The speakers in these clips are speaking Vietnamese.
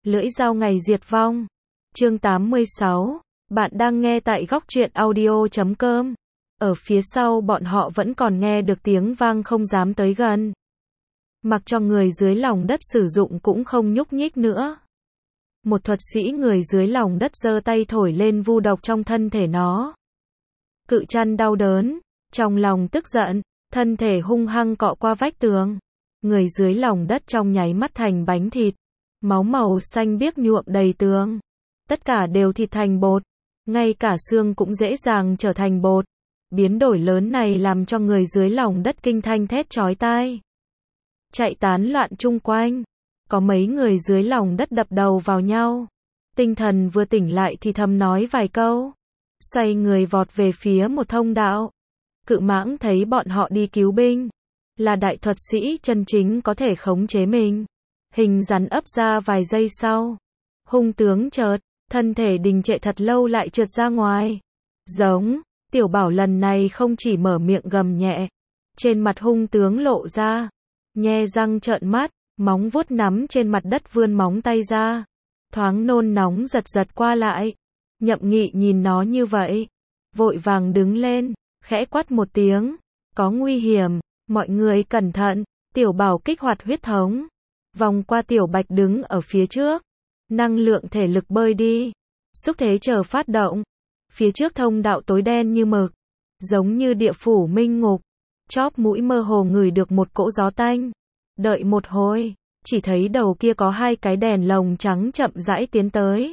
Lưỡi dao ngày diệt vong. Chương 86. Bạn đang nghe tại góc truyện audio.com. Ở phía sau bọn họ vẫn còn nghe được tiếng vang không dám tới gần. Mặc cho người dưới lòng đất sử dụng cũng không nhúc nhích nữa. Một thuật sĩ người dưới lòng đất giơ tay thổi lên vu độc trong thân thể nó. Cự chăn đau đớn, trong lòng tức giận, thân thể hung hăng cọ qua vách tường. Người dưới lòng đất trong nháy mắt thành bánh thịt. Máu màu xanh biếc nhuộm đầy tường. Tất cả đều thịt thành bột. Ngay cả xương cũng dễ dàng trở thành bột. Biến đổi lớn này làm cho người dưới lòng đất kinh thanh thét chói tai. Chạy tán loạn chung quanh. Có mấy người dưới lòng đất đập đầu vào nhau. Tinh thần vừa tỉnh lại thì thầm nói vài câu. Xoay người vọt về phía một thông đạo. Cự mãng thấy bọn họ đi cứu binh. Là đại thuật sĩ chân chính có thể khống chế mình. Hình rắn ấp ra vài giây sau. Hung tướng chợt, thân thể đình trệ thật lâu lại trượt ra ngoài. Giống, Tiểu Bảo lần này không chỉ mở miệng gầm nhẹ. Trên mặt hung tướng lộ ra. Nhe răng trợn mắt, móng vuốt nắm trên mặt đất vươn móng tay ra. Thoáng nôn nóng giật giật qua lại. Nhậm Nghị nhìn nó như vậy. Vội vàng đứng lên, khẽ quát một tiếng. Có nguy hiểm, mọi người cẩn thận. Tiểu Bảo kích hoạt huyết thống. Vòng qua Tiểu Bạch đứng ở phía trước. Năng lượng thể lực bơi đi. Xúc thế chờ phát động. Phía trước thông đạo tối đen như mực. Giống như địa phủ minh ngục. Chóp mũi mơ hồ ngửi được một cỗ gió tanh. Đợi một hồi, chỉ thấy đầu kia có hai cái đèn lồng trắng chậm rãi tiến tới.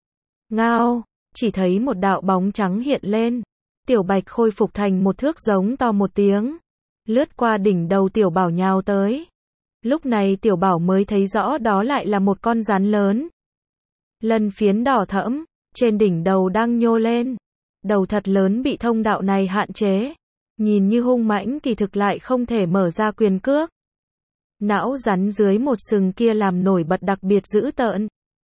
Ngao, chỉ thấy một đạo bóng trắng hiện lên. Tiểu Bạch khôi phục thành một thước giống to một tiếng. Lướt qua đỉnh đầu Tiểu Bảo nhào tới. Lúc này Tiểu Bảo mới thấy rõ đó lại là một con rắn lớn. Lân phiến đỏ thẫm, trên đỉnh đầu đang nhô lên. Đầu thật lớn bị thông đạo này hạn chế. Nhìn như hung mãnh kỳ thực lại không thể mở ra quyền cước. Não rắn dưới một sừng kia làm nổi bật đặc biệt dữ tợn.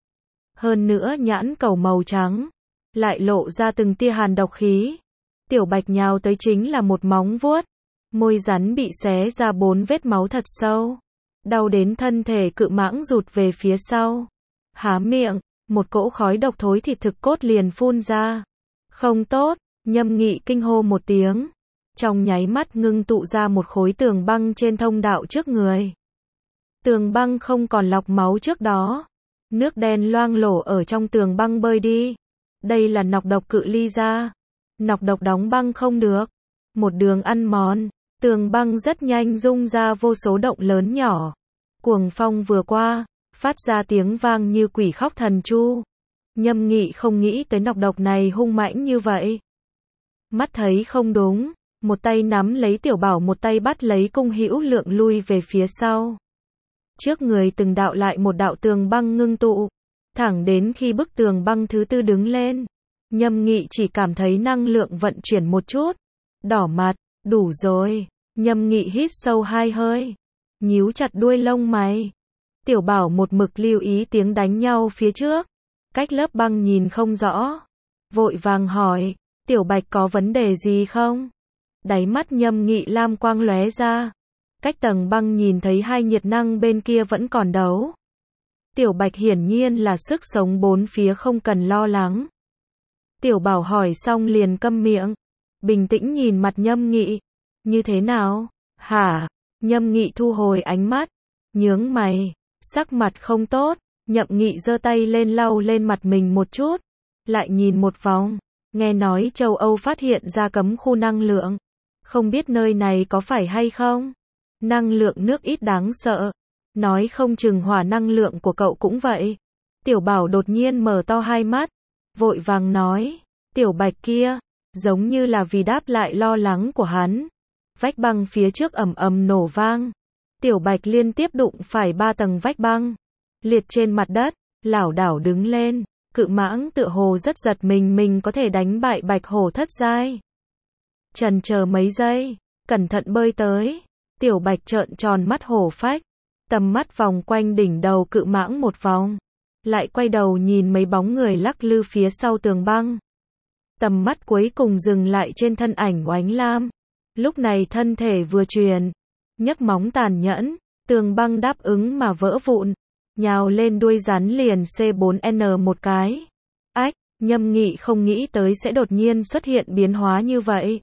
Hơn nữa nhãn cầu màu trắng. Lại lộ ra từng tia hàn độc khí. Tiểu Bạch nhào tới chính là một móng vuốt. Môi rắn bị xé ra 4 vết máu thật sâu. Đau đến thân thể cự mãng rụt về phía sau. Há miệng, một cỗ khói độc thối thịt thực cốt liền phun ra. Không tốt, Nhâm Nghị kinh hô một tiếng. Trong nháy mắt ngưng tụ ra một khối tường băng trên thông đạo trước người. Tường băng không còn lọc máu trước đó. Nước đen loang lổ ở trong tường băng bơi đi. Đây là nọc độc cự ly ra. Nọc độc đóng băng không được. Một đường ăn mòn. Tường băng rất nhanh rung ra vô số động lớn nhỏ. Cuồng phong vừa qua, phát ra tiếng vang như quỷ khóc thần chu. Nhâm Nghị không nghĩ tới nọc độc này hung mãnh như vậy. Mắt thấy không đúng, một tay nắm lấy Tiểu Bảo, một tay bắt lấy Cung Hữu Lượng lui về phía sau. Trước người từng đạo lại một đạo tường băng ngưng tụ, thẳng đến khi bức tường băng thứ tư đứng lên. Nhâm Nghị chỉ cảm thấy năng lượng vận chuyển một chút. Đỏ mặt, đủ rồi. Nhâm Nghị hít sâu 2 hơi. Nhíu chặt đuôi lông mày. Tiểu Bảo một mực lưu ý tiếng đánh nhau phía trước. Cách lớp băng nhìn không rõ. Vội vàng hỏi, Tiểu Bạch có vấn đề gì không? Đáy mắt Nhâm Nghị lam quang lóe ra. Cách tầng băng nhìn thấy hai nhiệt năng bên kia vẫn còn đấu. Tiểu Bạch hiển nhiên là sức sống bốn phía không cần lo lắng. Tiểu Bảo hỏi xong liền câm miệng. Bình tĩnh nhìn mặt Nhâm Nghị. Như thế nào? Hả? Nhâm Nghị thu hồi ánh mắt. Nhướng mày. Sắc mặt không tốt. Nhậm Nghị giơ tay lên lau lên mặt mình một chút. Lại nhìn một vòng. Nghe nói châu Âu phát hiện ra cấm khu năng lượng. Không biết nơi này có phải hay không? Năng lượng nước ít đáng sợ. Nói không chừng hỏa năng lượng của cậu cũng vậy. Tiểu Bảo đột nhiên mở to hai mắt. Vội vàng nói. Tiểu Bạch kia. Giống như là vì đáp lại lo lắng của hắn. Vách băng phía trước ầm ầm nổ vang. Tiểu Bạch liên tiếp đụng phải 3 tầng vách băng. Liệt trên mặt đất, lảo đảo đứng lên. Cự mãng tựa hồ rất giật mình có thể đánh bại Bạch Hổ thất giai. Chần chờ mấy giây, cẩn thận bơi tới. Tiểu Bạch trợn tròn mắt hổ phách. Tầm mắt vòng quanh đỉnh đầu cự mãng một vòng. Lại quay đầu nhìn mấy bóng người lắc lư phía sau tường băng. Tầm mắt cuối cùng dừng lại trên thân ảnh Oánh Lam. Lúc này thân thể vừa truyền, nhấc móng tàn nhẫn, tường băng đáp ứng mà vỡ vụn. nhào lên đuôi rắn liền C4N một cái. Ách, Nhâm Nghị không nghĩ tới sẽ đột nhiên xuất hiện biến hóa như vậy.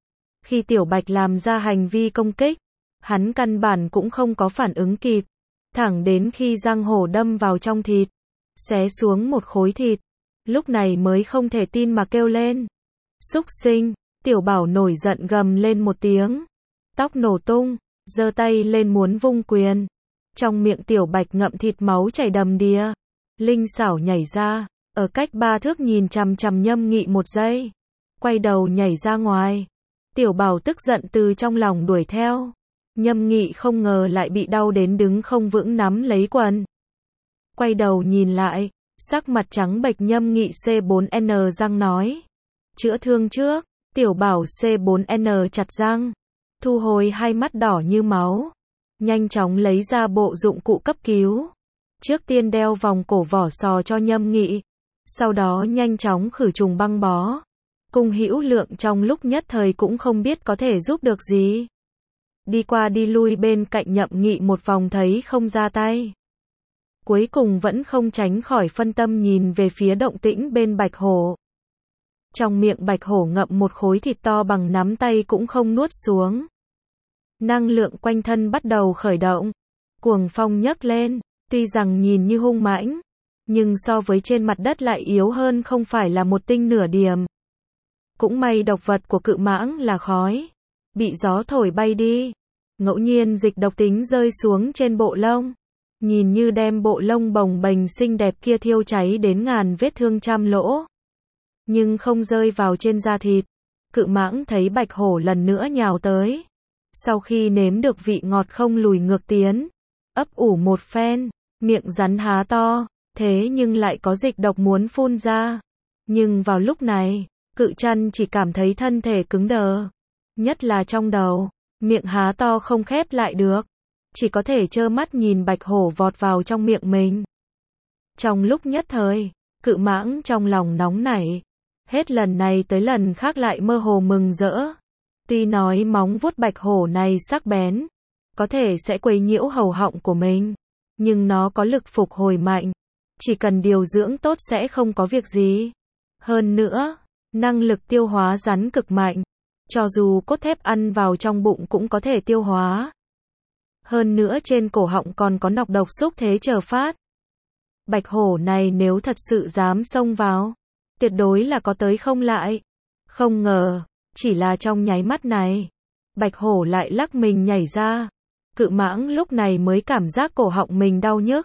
Khi Tiểu Bạch làm ra hành vi công kích, hắn căn bản cũng không có phản ứng kịp, thẳng đến khi răng hổ đâm vào trong thịt, xé xuống một khối thịt, lúc này mới không thể tin mà kêu lên. Xúc sinh, Tiểu Bảo nổi giận gầm lên một tiếng, tóc nổ tung, giơ tay lên muốn vung quyền. Trong miệng Tiểu Bạch ngậm thịt máu chảy đầm đìa, linh xảo nhảy ra, ở cách 3 thước nhìn chằm chằm Nhâm Nghị một giây, quay đầu nhảy ra ngoài. Tiểu Bảo tức giận từ trong lòng đuổi theo. Nhâm Nghị không ngờ lại bị đau đến đứng không vững nắm lấy quần. Quay đầu nhìn lại, sắc mặt trắng bệch. Nhâm Nghị C4N răng nói. Chữa thương trước. Tiểu Bảo C4N chặt răng, thu hồi hai mắt đỏ như máu, nhanh chóng lấy ra bộ dụng cụ cấp cứu. Trước tiên đeo vòng cổ vỏ sò cho Nhâm Nghị, sau đó nhanh chóng khử trùng băng bó. Cung Hữu Lượng trong lúc nhất thời cũng không biết có thể giúp được gì. Đi qua đi lui bên cạnh Nhâm Nghị một vòng thấy không ra tay. Cuối cùng vẫn không tránh khỏi phân tâm nhìn về phía động tĩnh bên Bạch Hổ. Trong miệng Bạch Hổ ngậm một khối thịt to bằng nắm tay cũng không nuốt xuống. Năng lượng quanh thân bắt đầu khởi động. Cuồng phong nhấc lên, tuy rằng nhìn như hung mãnh, nhưng so với trên mặt đất lại yếu hơn không phải là một tinh nửa điểm. Cũng may độc vật của cự mãng là khói, bị gió thổi bay đi. Ngẫu nhiên dịch độc tính rơi xuống trên bộ lông, nhìn như đem bộ lông bồng bềnh xinh đẹp kia thiêu cháy đến ngàn vết thương trăm lỗ. Nhưng không rơi vào trên da thịt. Cự mãng thấy Bạch Hổ lần nữa nhào tới. Sau khi nếm được vị ngọt không lùi ngược tiến, ấp ủ một phen, miệng rắn há to, thế nhưng lại có dịch độc muốn phun ra. Nhưng vào lúc này, cự chăn chỉ cảm thấy thân thể cứng đờ. Nhất là trong đầu, miệng há to không khép lại được. Chỉ có thể trơ mắt nhìn Bạch Hổ vọt vào trong miệng mình. Trong lúc nhất thời, cự mãng trong lòng nóng nảy. Hết lần này tới lần khác lại mơ hồ mừng rỡ. Tuy nói móng vuốt Bạch Hổ này sắc bén, có thể sẽ quấy nhiễu hầu họng của mình, nhưng nó có lực phục hồi mạnh, chỉ cần điều dưỡng tốt sẽ không có việc gì. Hơn nữa, năng lực tiêu hóa rắn cực mạnh, cho dù cốt thép ăn vào trong bụng cũng có thể tiêu hóa. Hơn nữa trên cổ họng còn có nọc độc xúc thế chờ phát. Bạch Hổ này nếu thật sự dám xông vào, tuyệt đối là có tới không lại. Không ngờ, chỉ là trong nháy mắt này, Bạch Hổ lại lắc mình nhảy ra. Cự mãng lúc này mới cảm giác cổ họng mình đau nhức.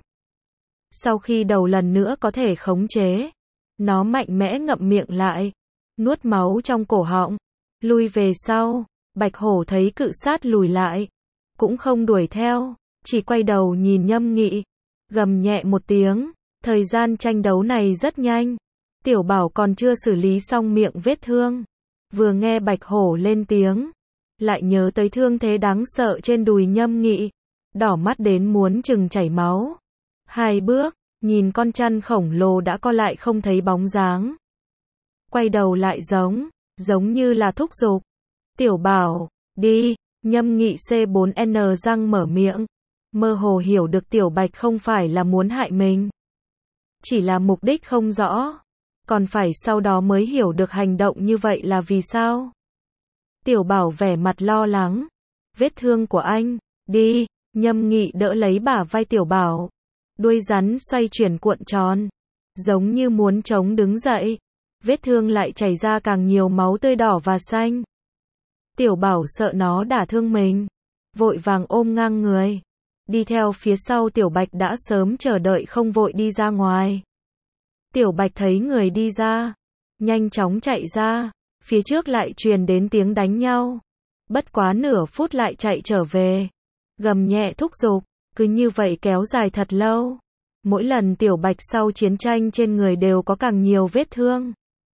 Sau khi đầu lần nữa có thể khống chế, nó mạnh mẽ ngậm miệng lại, nuốt máu trong cổ họng, lui về sau. Bạch Hổ thấy cự sát lùi lại, cũng không đuổi theo, chỉ quay đầu nhìn Nhâm Nghị, gầm nhẹ một tiếng. Thời gian tranh đấu này rất nhanh. Tiểu Bảo còn chưa xử lý xong miệng vết thương, vừa nghe Bạch Hổ lên tiếng, lại nhớ tới thương thế đáng sợ trên đùi Nhâm Nghị, đỏ mắt đến muốn chừng chảy máu. Hai bước, nhìn con chăn khổng lồ đã co lại không thấy bóng dáng. Quay đầu lại giống như là thúc giục. Tiểu Bảo, đi. Nhâm Nghị C4N răng mở miệng, mơ hồ hiểu được Tiểu Bạch không phải là muốn hại mình, chỉ là mục đích không rõ. Còn phải sau đó mới hiểu được hành động như vậy là vì sao. Tiểu Bảo vẻ mặt lo lắng. Vết thương của anh, đi. Nhâm Nghị đỡ lấy bả vai Tiểu Bảo. Đuôi rắn xoay chuyển cuộn tròn, giống như muốn chống đứng dậy. Vết thương lại chảy ra càng nhiều máu tươi đỏ và xanh. Tiểu Bảo sợ nó đả thương mình, vội vàng ôm ngang người. Đi theo phía sau Tiểu Bạch đã sớm chờ đợi không vội đi ra ngoài. Tiểu Bạch thấy người đi ra, nhanh chóng chạy ra, phía trước lại truyền đến tiếng đánh nhau. Bất quá nửa phút lại chạy trở về, gầm nhẹ thúc giục, cứ như vậy kéo dài thật lâu. Mỗi lần Tiểu Bạch sau chiến tranh trên người đều có càng nhiều vết thương.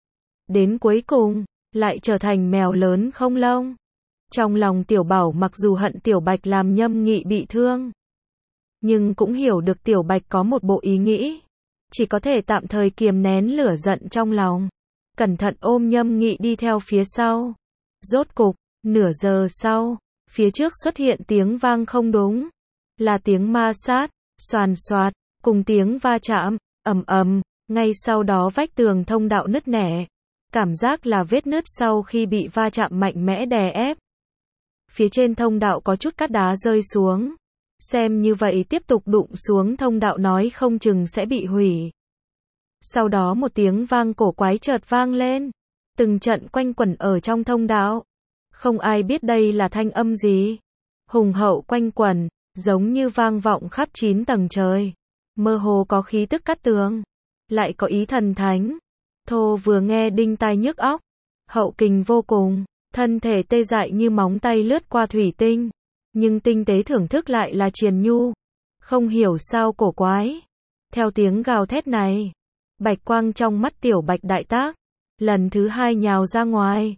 Đến cuối cùng, lại trở thành mèo lớn không lông. Trong lòng Tiểu Bảo mặc dù hận Tiểu Bạch làm Nhâm Nghị bị thương, nhưng cũng hiểu được Tiểu Bạch có một bộ ý nghĩ, chỉ có thể tạm thời kiềm nén lửa giận trong lòng, cẩn thận ôm Nhâm Nghị đi theo phía sau. Rốt cục, nửa giờ sau, phía trước xuất hiện tiếng vang không đúng, là tiếng ma sát, xoàn xoạt. cùng tiếng va chạm, ầm ầm, ngay sau đó vách tường thông đạo nứt nẻ. Cảm giác là vết nứt sau khi bị va chạm mạnh mẽ đè ép. Phía trên thông đạo có chút cát đá rơi xuống. Xem như vậy tiếp tục đụng xuống thông đạo nói không chừng sẽ bị hủy. Sau đó một tiếng vang cổ quái chợt vang lên. Từng trận quanh quẩn ở trong thông đạo. Không ai biết đây là thanh âm gì. Hùng hậu quanh quẩn, giống như vang vọng khắp 9 tầng trời. Mơ hồ có khí tức cắt tường. Lại có ý thần thánh. Thô vừa nghe đinh tai nhức óc. Hậu kình vô cùng. Thân thể tê dại như móng tay lướt qua thủy tinh. Nhưng tinh tế thưởng thức lại là triền nhu. Không hiểu sao cổ quái. Theo tiếng gào thét này. Bạch quang trong mắt Tiểu Bạch đại tác. Lần thứ 2 nhào ra ngoài.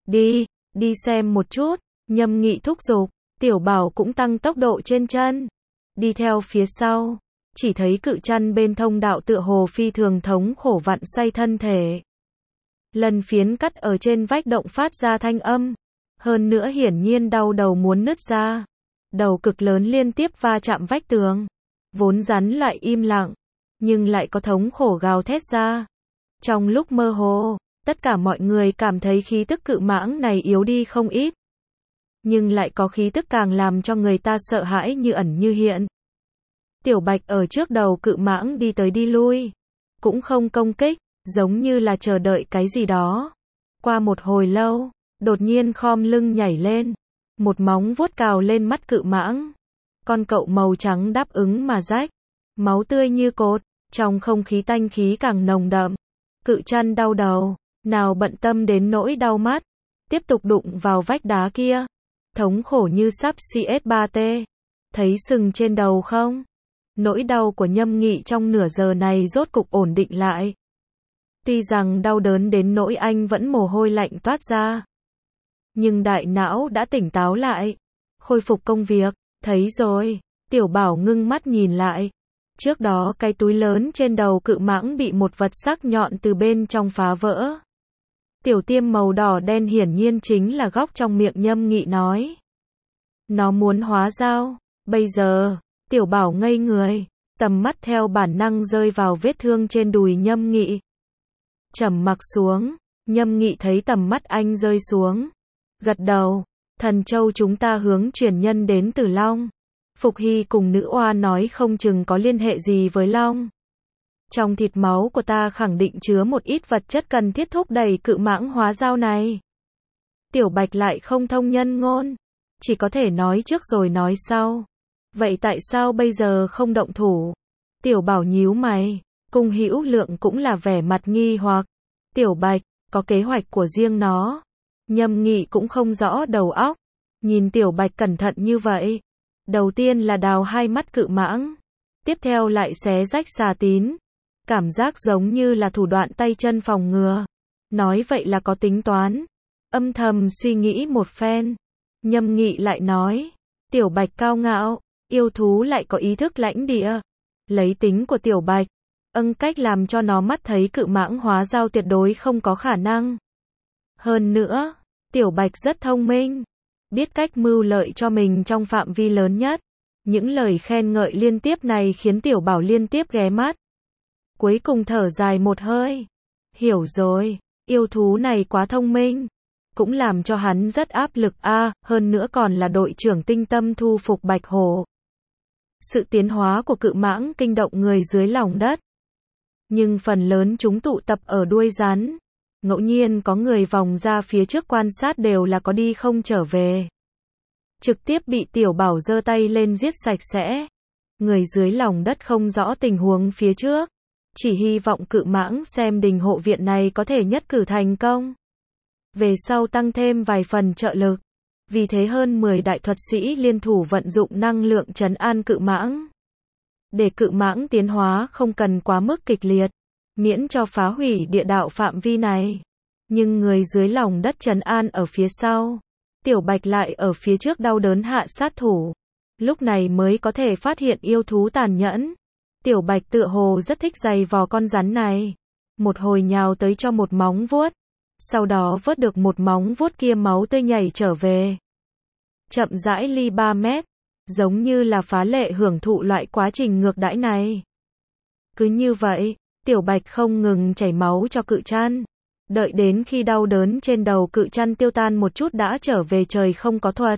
Đi xem một chút. Nhâm Nghị thúc giục. Tiểu Bảo cũng tăng tốc độ trên chân. Đi theo phía sau. Chỉ thấy cự chăn bên thông đạo tựa hồ phi thường thống khổ vặn xoay thân thể. Lần phiến cắt ở trên vách động phát ra thanh âm. Hơn nữa hiển nhiên đau đầu muốn nứt ra. Đầu cực lớn liên tiếp va chạm vách tường. Vốn rắn lại im lặng. Nhưng lại có thống khổ gào thét ra. Trong lúc mơ hồ, tất cả mọi người cảm thấy khí tức cự mãng này yếu đi không ít. Nhưng lại có khí tức càng làm cho người ta sợ hãi như ẩn như hiện. Tiểu Bạch ở trước đầu cự mãng đi tới đi lui. Cũng không công kích, giống như là chờ đợi cái gì đó. Qua một hồi lâu, đột nhiên khom lưng nhảy lên. Một móng vuốt cào lên mắt cự mãng. Con cậu màu trắng đáp ứng mà rách. Máu tươi như cột, trong không khí tanh khí càng nồng đậm. Cự chăn đau đầu, nào bận tâm đến nỗi đau mắt. Tiếp tục đụng vào vách đá kia. Thống khổ như sắp CS3T. Thấy sừng trên đầu không? Nỗi đau của Nhâm Nghị trong nửa giờ này rốt cục ổn định lại. Tuy rằng đau đớn đến nỗi anh vẫn mồ hôi lạnh toát ra. Nhưng đại não đã tỉnh táo lại. Khôi phục công việc, thấy rồi. Tiểu Bảo ngưng mắt nhìn lại. Trước đó cái túi lớn trên đầu cự mãng bị một vật sắc nhọn từ bên trong phá vỡ. Tiểu tiêm màu đỏ đen hiển nhiên chính là góc trong miệng Nhâm Nghị nói. Nó muốn hóa dao. Bây giờ, Tiểu Bảo ngây người. Tầm mắt theo bản năng rơi vào vết thương trên đùi Nhâm Nghị. Trầm mặc xuống. Nhâm Nghị thấy tầm mắt anh rơi xuống. Gật đầu. Thần châu chúng ta hướng truyền nhân đến từ Long. Phục Hy cùng nữ oa nói không chừng có liên hệ gì với Long. Trong thịt máu của ta khẳng định chứa một ít vật chất cần thiết thúc đẩy cự mãng hóa dao này. Tiểu Bạch lại không thông nhân ngôn. Chỉ có thể nói trước rồi nói sau. Vậy tại sao bây giờ không động thủ? Tiểu Bảo nhíu mày. Cung Hữu Lượng cũng là vẻ mặt nghi hoặc. Tiểu Bạch, có kế hoạch của riêng nó. Nhâm Nghị cũng không rõ đầu óc. Nhìn Tiểu Bạch cẩn thận như vậy. Đầu tiên là đào hai mắt cự mãng. Tiếp theo lại xé rách xà tín. Cảm giác giống như là thủ đoạn tay chân phòng ngừa. Nói vậy là có tính toán. Âm thầm suy nghĩ một phen. Nhâm Nghị lại nói. Tiểu Bạch cao ngạo. Yêu thú lại có ý thức lãnh địa. Lấy tính của Tiểu Bạch. Cách làm cho nó mắt thấy cự mãng hóa dao tuyệt đối không có khả năng. Hơn nữa, Tiểu Bạch rất thông minh. Biết cách mưu lợi cho mình trong phạm vi lớn nhất. Những lời khen ngợi liên tiếp này khiến Tiểu Bảo liên tiếp ghé mắt. Cuối cùng thở dài một hơi. Hiểu rồi, yêu thú này quá thông minh. Cũng làm cho hắn rất áp lực hơn nữa còn là đội trưởng tinh tâm thu phục Bạch Hổ. Sự tiến hóa của cự mãng kinh động người dưới lòng đất. Nhưng phần lớn chúng tụ tập ở đuôi rắn. Ngẫu nhiên có người vòng ra phía trước quan sát đều là có đi không trở về. Trực tiếp bị Tiểu Bảo giơ tay lên giết sạch sẽ. Người dưới lòng đất không rõ tình huống phía trước. Chỉ hy vọng cự mãng xem đình hộ viện này có thể nhất cử thành công. Về sau tăng thêm vài phần trợ lực. Vì thế hơn 10 đại thuật sĩ liên thủ vận dụng năng lượng trấn an cự mãng. Để cự mãng tiến hóa không cần quá mức kịch liệt. Miễn cho phá hủy địa đạo phạm vi này. Nhưng người dưới lòng đất trấn an ở phía sau. Tiểu Bạch lại ở phía trước đau đớn hạ sát thủ. Lúc này mới có thể phát hiện yêu thú tàn nhẫn. Tiểu Bạch tựa hồ rất thích giày vò con rắn này. Một hồi nhào tới cho một móng vuốt. Sau đó vớt được một móng vuốt kia máu tươi nhảy trở về. Chậm rãi ly 3 mét. Giống như là phá lệ hưởng thụ loại quá trình ngược đãi này. Cứ như vậy, Tiểu Bạch không ngừng chảy máu cho Cự Trăn. Đợi đến khi đau đớn trên đầu Cự Trăn tiêu tan một chút đã trở về trời không có thuật.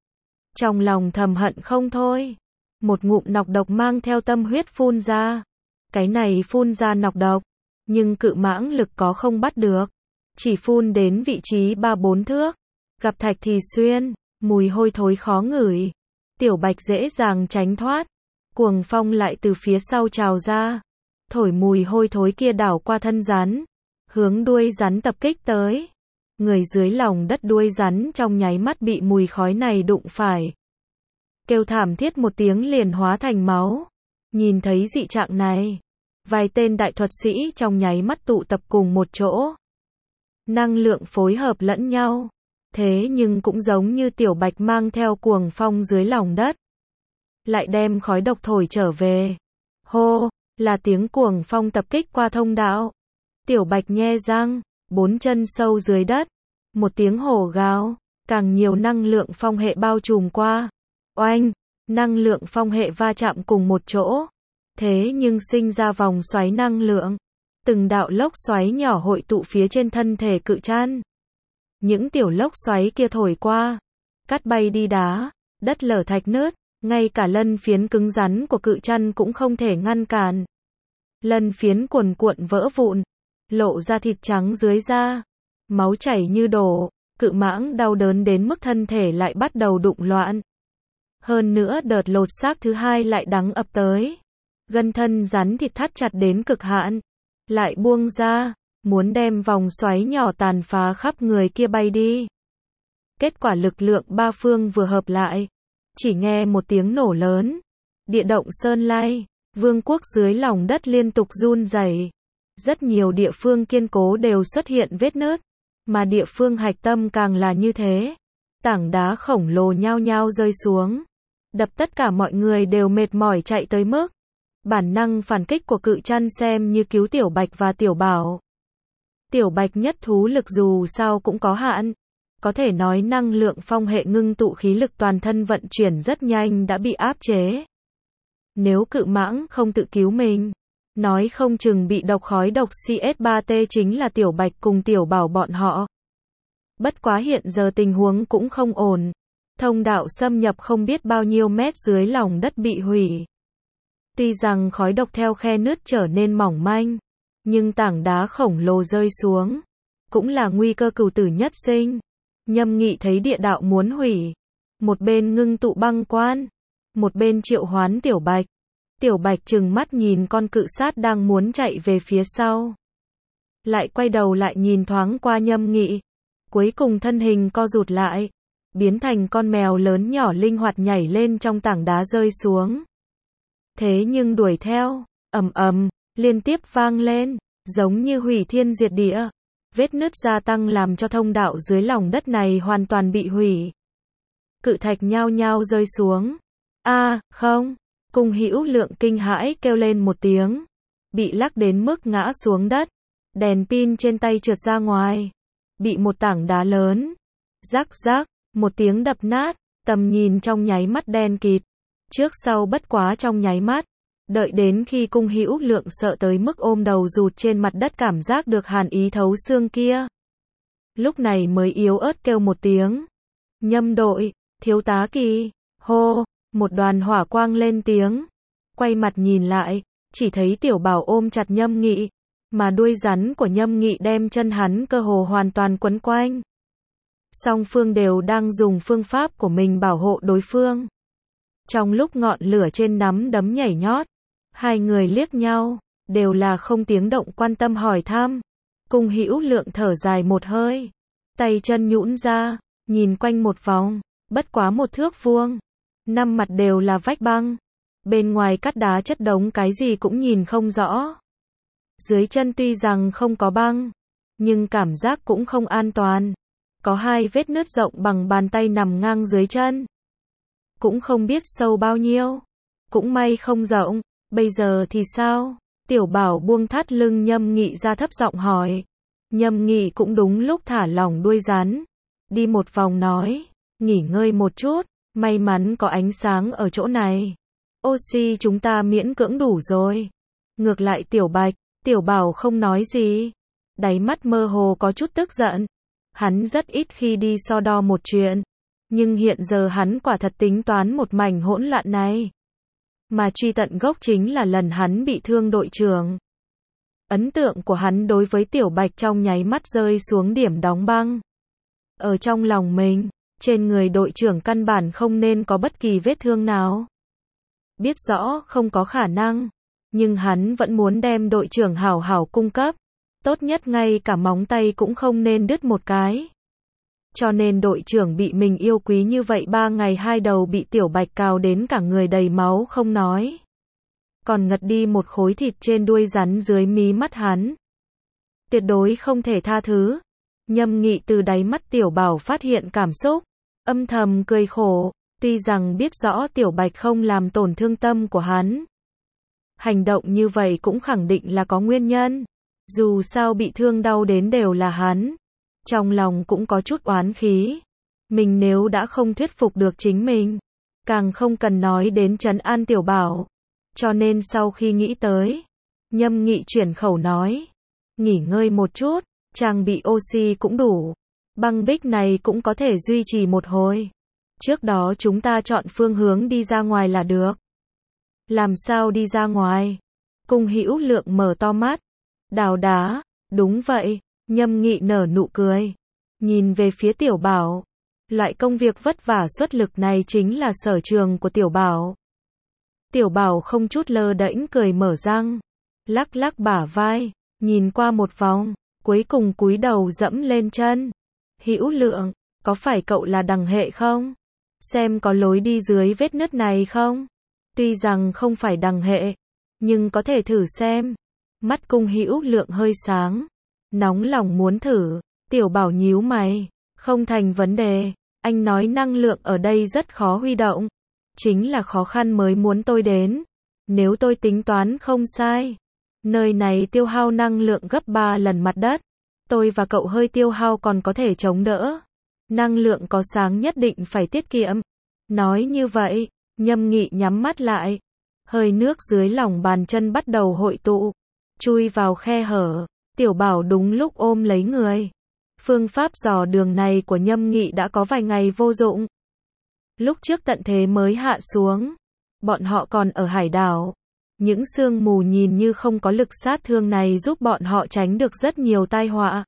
Trong lòng thầm hận không thôi. Một ngụm nọc độc mang theo tâm huyết phun ra. Cái này phun ra nọc độc, nhưng Cự Mãng lực có không bắt được. Chỉ phun đến vị trí 3-4 thước. Gặp thạch thì xuyên, mùi hôi thối khó ngửi. Tiểu Bạch dễ dàng tránh thoát. Cuồng phong lại từ phía sau trào ra. Thổi mùi hôi thối kia đảo qua thân rắn. Hướng đuôi rắn tập kích tới. Người dưới lòng đất đuôi rắn trong nháy mắt bị mùi khói này đụng phải. Kêu thảm thiết một tiếng liền hóa thành máu. Nhìn thấy dị trạng này, vài tên đại thuật sĩ trong nháy mắt tụ tập cùng một chỗ. Năng lượng phối hợp lẫn nhau. Thế nhưng cũng giống như Tiểu Bạch mang theo cuồng phong dưới lòng đất. Lại đem khói độc thổi trở về. Hô, là tiếng cuồng phong tập kích qua thông đạo. Tiểu Bạch nhe răng, 4 chân sâu dưới đất. Một tiếng hổ gào, càng nhiều năng lượng phong hệ bao trùm qua. Oanh, năng lượng phong hệ va chạm cùng một chỗ. Thế nhưng sinh ra vòng xoáy năng lượng. Từng đạo lốc xoáy nhỏ hội tụ phía trên thân thể Cự Trăn. Những tiểu lốc xoáy kia thổi qua, cắt bay đi đá, đất lở thạch nứt, ngay cả lân phiến cứng rắn của Cự Trăn cũng không thể ngăn cản. Lân phiến cuồn cuộn vỡ vụn, lộ ra thịt trắng dưới da, máu chảy như đổ. Cự Mãng đau đớn đến mức thân thể lại bắt đầu đụng loạn. Hơn nữa đợt lột xác thứ hai lại đắng ập tới. Gân thân rắn thịt thắt chặt đến cực hạn, lại buông ra, muốn đem vòng xoáy nhỏ tàn phá khắp người kia bay đi. Kết quả lực lượng ba phương vừa hợp lại, chỉ nghe một tiếng nổ lớn, địa động sơn lay, vương quốc dưới lòng đất liên tục run rẩy. Rất nhiều địa phương kiên cố đều xuất hiện vết nứt, mà địa phương hạch tâm càng là như thế. Tảng đá khổng lồ nhao nhao rơi xuống, đập tất cả mọi người đều mệt mỏi chạy tới mức. Bản năng phản kích của Cự Trăn xem như cứu Tiểu Bạch và Tiểu Bảo. Tiểu Bạch nhất thú lực dù sao cũng có hạn. Có thể nói năng lượng phong hệ ngưng tụ khí lực toàn thân vận chuyển rất nhanh đã bị áp chế. Nếu Cự Mãng không tự cứu mình, nói không chừng bị độc khói độc CS3T chính là Tiểu Bạch cùng Tiểu Bảo bọn họ. Bất quá hiện giờ tình huống cũng không ổn. Thông đạo xâm nhập không biết bao nhiêu mét dưới lòng đất bị hủy. Tuy rằng khói độc theo khe nứt trở nên mỏng manh, nhưng tảng đá khổng lồ rơi xuống, cũng là nguy cơ cửu tử nhất sinh. Nhâm Nghị thấy địa đạo muốn hủy, một bên ngưng tụ băng quan, một bên triệu hoán Tiểu Bạch. Tiểu Bạch trừng mắt nhìn con cự sát đang muốn chạy về phía sau. Lại quay đầu lại nhìn thoáng qua Nhâm Nghị. Cuối cùng thân hình co rụt lại, biến thành con mèo lớn nhỏ linh hoạt nhảy lên trong tảng đá rơi xuống. Thế nhưng đuổi theo, ầm ầm, liên tiếp vang lên, giống như hủy thiên diệt địa. Vết nứt gia tăng làm cho thông đạo dưới lòng đất này hoàn toàn bị hủy. Cự thạch nhao nhao rơi xuống. Không, Cung Hữu Lượng kinh hãi kêu lên một tiếng, bị lắc đến mức ngã xuống đất. Đèn pin trên tay trượt ra ngoài, bị một tảng đá lớn, rắc rắc, một tiếng đập nát, tầm nhìn trong nháy mắt đen kịt. Trước sau bất quá trong nháy mắt, đợi đến khi Cung Hữu Lượng sợ tới mức ôm đầu rụt trên mặt đất cảm giác được hàn ý thấu xương kia. Lúc này mới yếu ớt kêu một tiếng. Nhâm đội, thiếu tá Kỳ, hô, một đoàn hỏa quang lên tiếng. Quay mặt nhìn lại, chỉ thấy Tiểu Bảo ôm chặt Nhâm Nghị, mà đuôi rắn của Nhâm Nghị đem chân hắn cơ hồ hoàn toàn quấn quanh. Song phương đều đang dùng phương pháp của mình bảo hộ đối phương. Trong lúc ngọn lửa trên nắm đấm nhảy nhót, hai người liếc nhau, đều là không tiếng động quan tâm hỏi thăm. Cung Hữu Lượng thở dài một hơi, tay chân nhũn ra, nhìn quanh một vòng, bất quá 1 thước vuông, 5 mặt đều là vách băng, bên ngoài cắt đá chất đống cái gì cũng nhìn không rõ. Dưới chân tuy rằng không có băng, nhưng cảm giác cũng không an toàn. Có 2 vết nứt rộng bằng bàn tay nằm ngang dưới chân. Cũng không biết sâu bao nhiêu. Cũng may không rộng. Bây giờ thì sao? Tiểu Bảo buông thắt lưng Nhâm Nghị ra thấp giọng hỏi. Nhâm Nghị cũng đúng lúc thả lỏng đuôi rắn. Đi một vòng nói. Nghỉ ngơi một chút. May mắn có ánh sáng ở chỗ này. Oxy chúng ta miễn cưỡng đủ rồi. Ngược lại Tiểu Bảo không nói gì. Đáy mắt mơ hồ có chút tức giận. Hắn rất ít khi đi so đo một chuyện. Nhưng hiện giờ hắn quả thật tính toán một mảnh hỗn loạn này. Mà truy tận gốc chính là lần hắn bị thương đội trưởng. Ấn tượng của hắn đối với Tiểu Bạch trong nháy mắt rơi xuống điểm đóng băng. Ở trong lòng mình, trên người đội trưởng căn bản không nên có bất kỳ vết thương nào. Biết rõ không có khả năng, nhưng hắn vẫn muốn đem đội trưởng hảo hảo cung cấp. Tốt nhất ngay cả móng tay cũng không nên đứt một cái. Cho nên đội trưởng bị mình yêu quý như vậy 3 ngày 2 đầu bị Tiểu Bạch cào đến cả người đầy máu không nói. Còn ngật đi một khối thịt trên đuôi rắn dưới mí mắt hắn. Tuyệt đối không thể tha thứ. Nhâm Nghị từ đáy mắt Tiểu Bảo phát hiện cảm xúc. Âm thầm cười khổ. Tuy rằng biết rõ Tiểu Bạch không làm tổn thương tâm của hắn. Hành động như vậy cũng khẳng định là có nguyên nhân. Dù sao bị thương đau đến đều là hắn. Trong lòng cũng có chút oán khí. Mình nếu đã không thuyết phục được chính mình, càng không cần nói đến trấn an Tiểu Bảo. Cho nên sau khi nghĩ tới, Nhâm Nghị chuyển khẩu nói. Nghỉ ngơi một chút, trang bị oxy cũng đủ. Băng bích này cũng có thể duy trì một hồi. Trước đó chúng ta chọn phương hướng đi ra ngoài là được. Làm sao đi ra ngoài? Cung Hữu Lượng mở to mắt. Đào đá, đúng vậy. Nhâm Nghị nở nụ cười. Nhìn về phía Tiểu Bảo. Loại công việc vất vả xuất lực này chính là sở trường của Tiểu Bảo. Tiểu Bảo không chút lơ đễnh cười mở răng. Lắc lắc bả vai. Nhìn qua một vòng. Cuối cùng cúi đầu dẫm lên chân. Hữu Lượng, có phải cậu là đằng hệ không? Xem có lối đi dưới vết nứt này không? Tuy rằng không phải đằng hệ, nhưng có thể thử xem. Mắt Cung Hữu Lượng hơi sáng. Nóng lòng muốn thử. Tiểu Bảo nhíu mày. Không thành vấn đề. Anh nói năng lượng ở đây rất khó huy động. Chính là khó khăn mới muốn tôi đến. Nếu tôi tính toán không sai, nơi này tiêu hao năng lượng gấp 3 lần mặt đất. Tôi và cậu hơi tiêu hao còn có thể chống đỡ. Năng lượng có sáng nhất định phải tiết kiệm. Nói như vậy, Nhâm Nghị nhắm mắt lại. Hơi nước dưới lòng bàn chân bắt đầu hội tụ. Chui vào khe hở. Tiểu Bảo đúng lúc ôm lấy người. Phương pháp dò đường này của Nhâm Nghị đã có vài ngày vô dụng. Lúc trước tận thế mới hạ xuống. Bọn họ còn ở hải đảo. Những sương mù nhìn như không có lực sát thương này giúp bọn họ tránh được rất nhiều tai họa.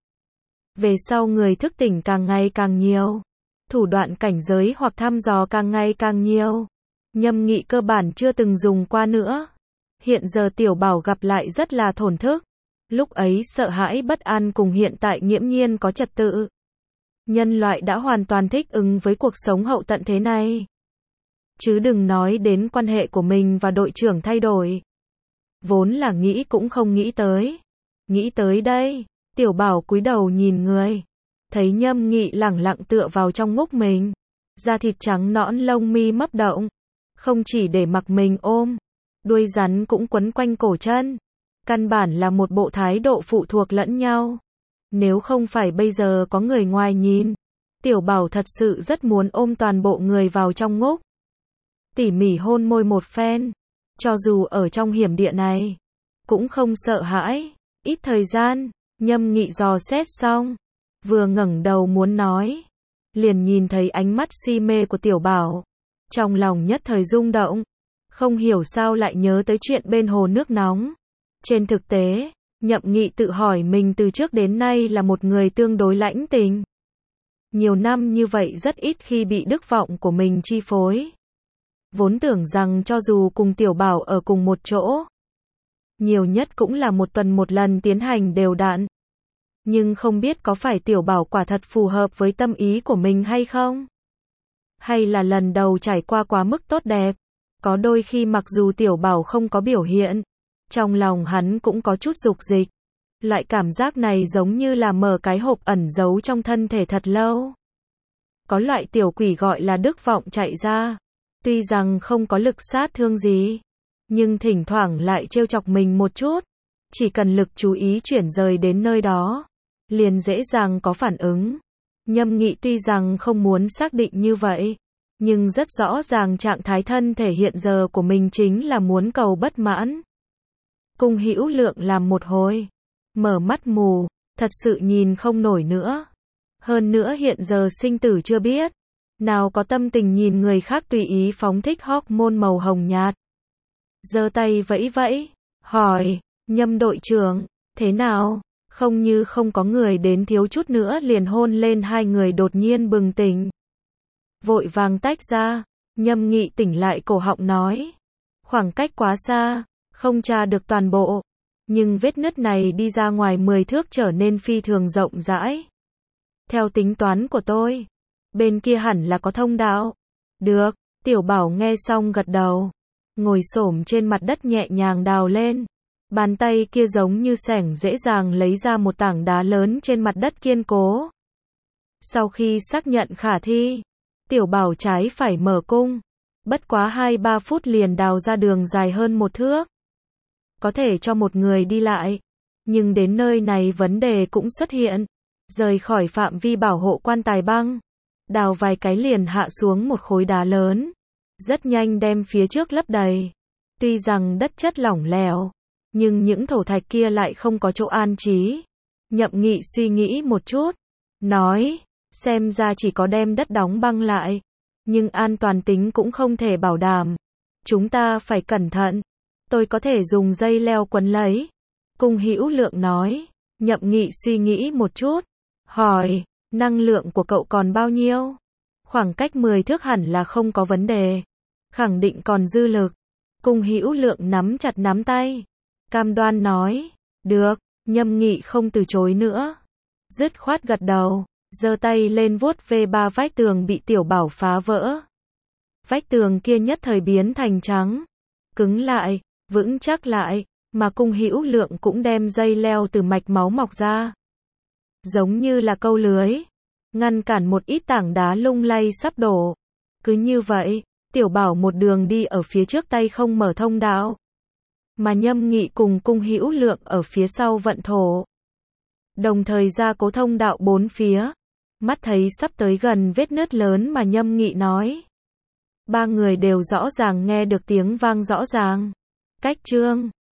Về sau người thức tỉnh càng ngày càng nhiều. Thủ đoạn cảnh giới hoặc thăm dò càng ngày càng nhiều. Nhâm Nghị cơ bản chưa từng dùng qua nữa. Hiện giờ Tiểu Bảo gặp lại rất là thổn thức. Lúc ấy sợ hãi bất an cùng hiện tại nghiễm nhiên có trật tự. Nhân loại đã hoàn toàn thích ứng với cuộc sống hậu tận thế này. Chứ đừng nói đến quan hệ của mình và đội trưởng thay đổi. Vốn là nghĩ cũng không nghĩ tới. Nghĩ tới đây, Tiểu Bảo cúi đầu nhìn người. Thấy Nhâm Nghị lẳng lặng tựa vào trong ngúc mình. Da thịt trắng nõn lông mi mấp động. Không chỉ để mặc mình ôm. Đuôi rắn cũng quấn quanh cổ chân. Căn bản là một bộ thái độ phụ thuộc lẫn nhau. Nếu không phải bây giờ có người ngoài nhìn, Tiểu Bảo thật sự rất muốn ôm toàn bộ người vào trong ngúc. Tỉ mỉ hôn môi một phen. Cho dù ở trong hiểm địa này, cũng không sợ hãi. Ít thời gian, Nhâm Nghị dò xét xong. Vừa ngẩng đầu muốn nói. Liền nhìn thấy ánh mắt si mê của Tiểu Bảo. Trong lòng nhất thời rung động. Không hiểu sao lại nhớ tới chuyện bên hồ nước nóng. Trên thực tế, Nhâm Nghị tự hỏi mình từ trước đến nay là một người tương đối lãnh tình. Nhiều năm như vậy rất ít khi bị đức vọng của mình chi phối. Vốn tưởng rằng cho dù cùng Tiểu Bảo ở cùng một chỗ, nhiều nhất cũng là một tuần một lần tiến hành đều đặn. Nhưng không biết có phải Tiểu Bảo quả thật phù hợp với tâm ý của mình hay không? Hay là lần đầu trải qua quá mức tốt đẹp? Có đôi khi mặc dù Tiểu Bảo không có biểu hiện, trong lòng hắn cũng có chút dục dịch. Loại cảm giác này giống như là mở cái hộp ẩn giấu trong thân thể thật lâu. Có loại tiểu quỷ gọi là đức vọng chạy ra. Tuy rằng không có lực sát thương gì, nhưng thỉnh thoảng lại trêu chọc mình một chút. Chỉ cần lực chú ý chuyển rời đến nơi đó, liền dễ dàng có phản ứng. Nhâm Nghị tuy rằng không muốn xác định như vậy, nhưng rất rõ ràng trạng thái thân thể hiện giờ của mình chính là muốn cầu bất mãn. Cung Hữu Lượng làm một hồi, mở mắt mù, thật sự nhìn không nổi nữa. Hơn nữa hiện giờ sinh tử chưa biết, nào có tâm tình nhìn người khác tùy ý phóng thích hormone màu hồng nhạt. Giơ tay vẫy vẫy, hỏi, Nhâm đội trưởng, thế nào? Không như không có người đến, thiếu chút nữa liền hôn lên. Hai người đột nhiên bừng tỉnh, vội vàng tách ra. Nhâm Nghị tỉnh lại cổ họng nói, khoảng cách quá xa, không tra được toàn bộ, nhưng vết nứt này đi ra ngoài 10 thước trở nên phi thường rộng rãi. Theo tính toán của tôi, bên kia hẳn là có thông đạo. Được, Tiểu Bảo nghe xong gật đầu, ngồi xổm trên mặt đất nhẹ nhàng đào lên. Bàn tay kia giống như xẻng dễ dàng lấy ra một tảng đá lớn trên mặt đất kiên cố. Sau khi xác nhận khả thi, Tiểu Bảo trái phải mở cung, bất quá 2-3 phút liền đào ra đường dài hơn 1 thước. Có thể cho một người đi lại, nhưng đến nơi này vấn đề cũng xuất hiện. Rời khỏi phạm vi bảo hộ quan tài băng, đào vài cái liền hạ xuống một khối đá lớn, rất nhanh đem phía trước lấp đầy. Tuy rằng đất chất lỏng lẻo, nhưng những thổ thạch kia lại không có chỗ an trí. Nhậm Nghị suy nghĩ một chút, nói, xem ra chỉ có đem đất đóng băng lại, nhưng an toàn tính cũng không thể bảo đảm. Chúng ta phải cẩn thận. Tôi có thể dùng dây leo quấn lấy. Cung Hữu Lượng nói. Nhậm Nghị suy nghĩ một chút, hỏi, năng lượng của cậu còn bao nhiêu? Khoảng cách 10 thước hẳn là không có vấn đề. Khẳng định còn dư lực. Cung Hữu Lượng nắm chặt nắm tay, cam đoan nói, được. Nhâm Nghị không từ chối nữa, dứt khoát gật đầu, giơ tay lên vuốt ve 3 vách tường bị Tiểu Bảo phá vỡ. Vách tường kia nhất thời biến thành trắng, cứng lại, vững chắc lại, mà Cung Hữu Lượng cũng đem dây leo từ mạch máu mọc ra, giống như là câu lưới, ngăn cản một ít tảng đá lung lay sắp đổ. Cứ như vậy, Tiểu Bảo một đường đi ở phía trước, tay không mở thông đạo, mà Nhâm Nghị cùng Cung Hữu Lượng ở phía sau vận thổ, đồng thời gia cố thông đạo bốn phía. Mắt thấy sắp tới gần vết nứt lớn mà Nhâm Nghị nói, ba người đều rõ ràng nghe được tiếng vang rõ ràng. Cách chương